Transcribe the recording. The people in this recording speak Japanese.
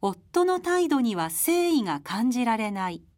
夫の態度には誠意が感じられない。